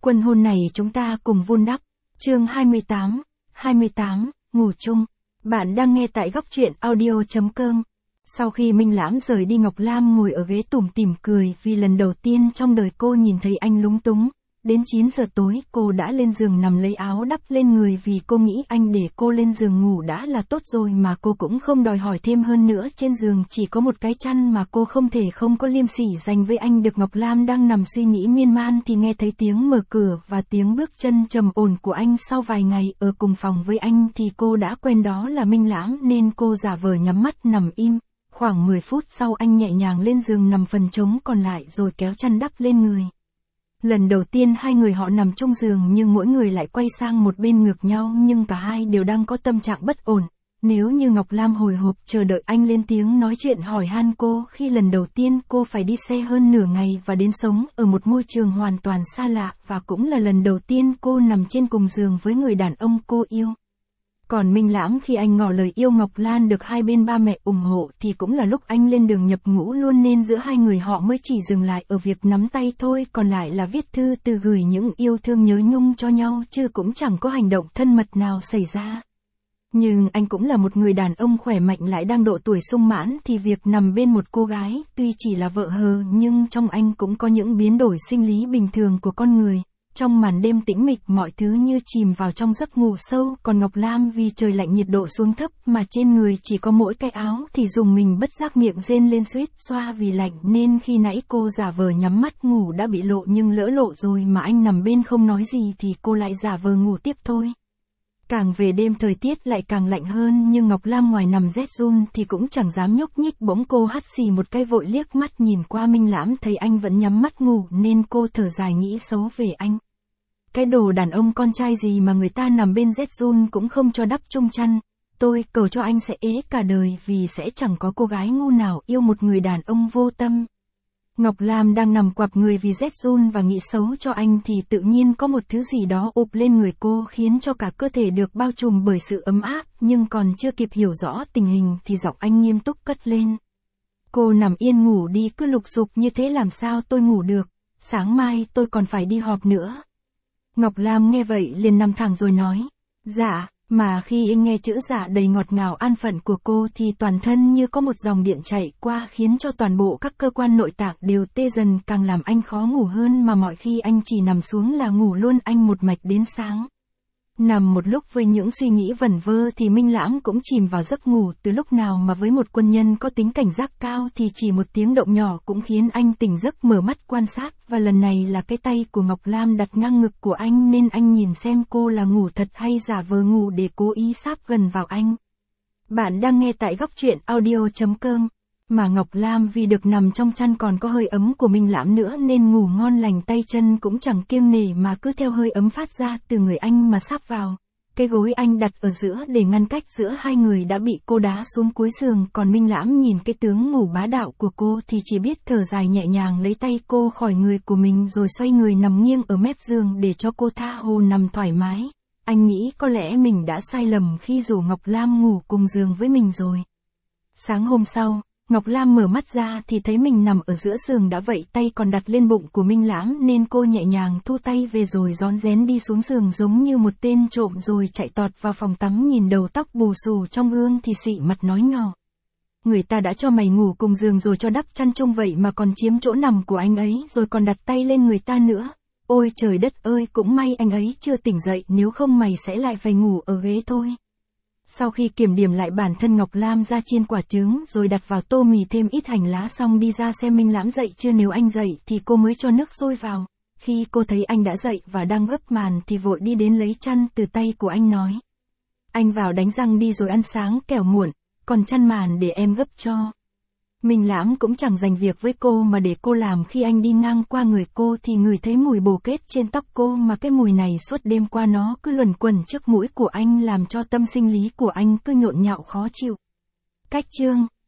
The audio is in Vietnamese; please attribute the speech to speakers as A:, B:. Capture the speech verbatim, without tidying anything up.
A: Quân hôn này chúng ta cùng vun đắp. Chương hai mươi tám, hai mươi tám, ngủ chung. Bạn đang nghe tại góc truyện audio.com. Sau khi Minh Lãm rời đi, Ngọc Lam ngồi ở ghế tủm tỉm cười vì lần đầu tiên trong đời cô nhìn thấy anh lúng túng. Đến chín giờ tối cô đã lên giường nằm lấy áo đắp lên người vì cô nghĩ anh để cô lên giường ngủ đã là tốt rồi mà cô cũng không đòi hỏi thêm hơn nữa. Trên giường chỉ có một cái chăn mà cô không thể không có liêm sỉ dành với anh được. Ngọc Lam đang nằm suy nghĩ miên man thì nghe thấy tiếng mở cửa và tiếng bước chân trầm ổn của anh. Sau vài ngày ở cùng phòng với anh thì cô đã quen đó là Minh Lãm nên cô giả vờ nhắm mắt nằm im. Khoảng mười phút sau anh nhẹ nhàng lên giường nằm phần trống còn lại rồi kéo chăn đắp lên người. Lần đầu tiên hai người họ nằm chung giường nhưng mỗi người lại quay sang một bên ngược nhau, nhưng cả hai đều đang có tâm trạng bất ổn. Nếu như Ngọc Lam hồi hộp chờ đợi anh lên tiếng nói chuyện hỏi han cô khi lần đầu tiên cô phải đi xe hơn nửa ngày và đến sống ở một môi trường hoàn toàn xa lạ, và cũng là lần đầu tiên cô nằm trên cùng giường với người đàn ông cô yêu. Còn Minh Lãm khi anh ngỏ lời yêu Ngọc Lan được hai bên ba mẹ ủng hộ thì cũng là lúc anh lên đường nhập ngũ luôn, nên giữa hai người họ mới chỉ dừng lại ở việc nắm tay thôi, còn lại là viết thư từ gửi những yêu thương nhớ nhung cho nhau chứ cũng chẳng có hành động thân mật nào xảy ra. Nhưng anh cũng là một người đàn ông khỏe mạnh lại đang độ tuổi sung mãn thì việc nằm bên một cô gái tuy chỉ là vợ hờ nhưng trong anh cũng có những biến đổi sinh lý bình thường của con người. Trong màn đêm tĩnh mịch mọi thứ như chìm vào trong giấc ngủ sâu, còn Ngọc Lam vì trời lạnh nhiệt độ xuống thấp mà trên người chỉ có mỗi cái áo thì dùng mình bất giác miệng rên lên suýt xoa vì lạnh, nên khi nãy cô giả vờ nhắm mắt ngủ đã bị lộ nhưng lỡ lộ rồi mà anh nằm bên không nói gì thì cô lại giả vờ ngủ tiếp thôi. Càng về đêm thời tiết lại càng lạnh hơn nhưng Ngọc Lam ngoài nằm rét run thì cũng chẳng dám nhúc nhích. Bỗng cô hắt xì một cái vội liếc mắt nhìn qua Minh Lãm thấy anh vẫn nhắm mắt ngủ nên cô thở dài nghĩ xấu về anh. Cái đồ đàn ông con trai gì mà người ta nằm bên rét run cũng không cho đắp chung chăn. Tôi cầu cho anh sẽ ế cả đời vì sẽ chẳng có cô gái ngu nào yêu một người đàn ông vô tâm. Ngọc Lam đang nằm quặp người vì rét run và nghĩ xấu cho anh thì tự nhiên có một thứ gì đó ụp lên người cô khiến cho cả cơ thể được bao trùm bởi sự ấm áp, nhưng còn chưa kịp hiểu rõ tình hình thì giọng anh nghiêm túc cất lên. Cô nằm yên ngủ đi, cứ lục dục như thế làm sao tôi ngủ được, sáng mai tôi còn phải đi họp nữa. Ngọc Lam nghe vậy liền nằm thẳng rồi nói, dạ, mà khi anh nghe chữ dạ đầy ngọt ngào an phận của cô thì toàn thân như có một dòng điện chạy qua khiến cho toàn bộ các cơ quan nội tạng đều tê dần, càng làm anh khó ngủ hơn, mà mọi khi anh chỉ nằm xuống là ngủ luôn anh một mạch đến sáng. Nằm một lúc với những suy nghĩ vẩn vơ thì Minh Lãm cũng chìm vào giấc ngủ. Từ lúc nào mà với một quân nhân có tính cảnh giác cao thì chỉ một tiếng động nhỏ cũng khiến anh tỉnh giấc mở mắt quan sát, và lần này là cái tay của Ngọc Lam đặt ngang ngực của anh nên anh nhìn xem cô là ngủ thật hay giả vờ ngủ để cố ý sáp gần vào anh. Bạn đang nghe tại góc truyện audio.com. Mà Ngọc Lam vì được nằm trong chăn còn có hơi ấm của Minh Lãm nữa nên ngủ ngon lành, tay chân cũng chẳng kiêng nể mà cứ theo hơi ấm phát ra từ người anh mà sáp vào. Cái gối anh đặt ở giữa để ngăn cách giữa hai người đã bị cô đá xuống cuối giường, còn Minh Lãm nhìn cái tướng ngủ bá đạo của cô thì chỉ biết thở dài nhẹ nhàng lấy tay cô khỏi người của mình rồi xoay người nằm nghiêng ở mép giường để cho cô tha hồ nằm thoải mái. Anh nghĩ có lẽ mình đã sai lầm khi rủ Ngọc Lam ngủ cùng giường với mình rồi. Sáng hôm sau, Ngọc Lam mở mắt ra thì thấy mình nằm ở giữa giường, đã vậy tay còn đặt lên bụng của Minh Lãm nên cô nhẹ nhàng thu tay về rồi rón rén đi xuống giường giống như một tên trộm rồi chạy tọt vào phòng tắm, nhìn đầu tóc bù xù trong gương thì xị mặt nói nhỏ. Người ta đã cho mày ngủ cùng giường rồi cho đắp chăn chung vậy mà còn chiếm chỗ nằm của anh ấy rồi còn đặt tay lên người ta nữa. Ôi trời đất ơi, cũng may anh ấy chưa tỉnh dậy, nếu không mày sẽ lại phải ngủ ở ghế thôi. Sau khi kiểm điểm lại bản thân, Ngọc Lam ra chiên quả trứng rồi đặt vào tô mì thêm ít hành lá xong đi ra xem Minh Lãm dậy chưa, nếu anh dậy thì cô mới cho nước sôi vào. Khi cô thấy anh đã dậy và đang gấp màn thì vội đi đến lấy chăn từ tay của anh nói. Anh vào đánh răng đi rồi ăn sáng kẻo muộn, còn chăn màn để em gấp cho. Minh Lãm cũng chẳng dành việc với cô mà để cô làm. Khi anh đi ngang qua người cô thì ngửi thấy mùi bồ kết trên tóc cô, mà cái mùi này suốt đêm qua nó cứ luẩn quẩn trước mũi của anh làm cho tâm sinh lý của anh cứ nhộn nhạo khó chịu. Cách chương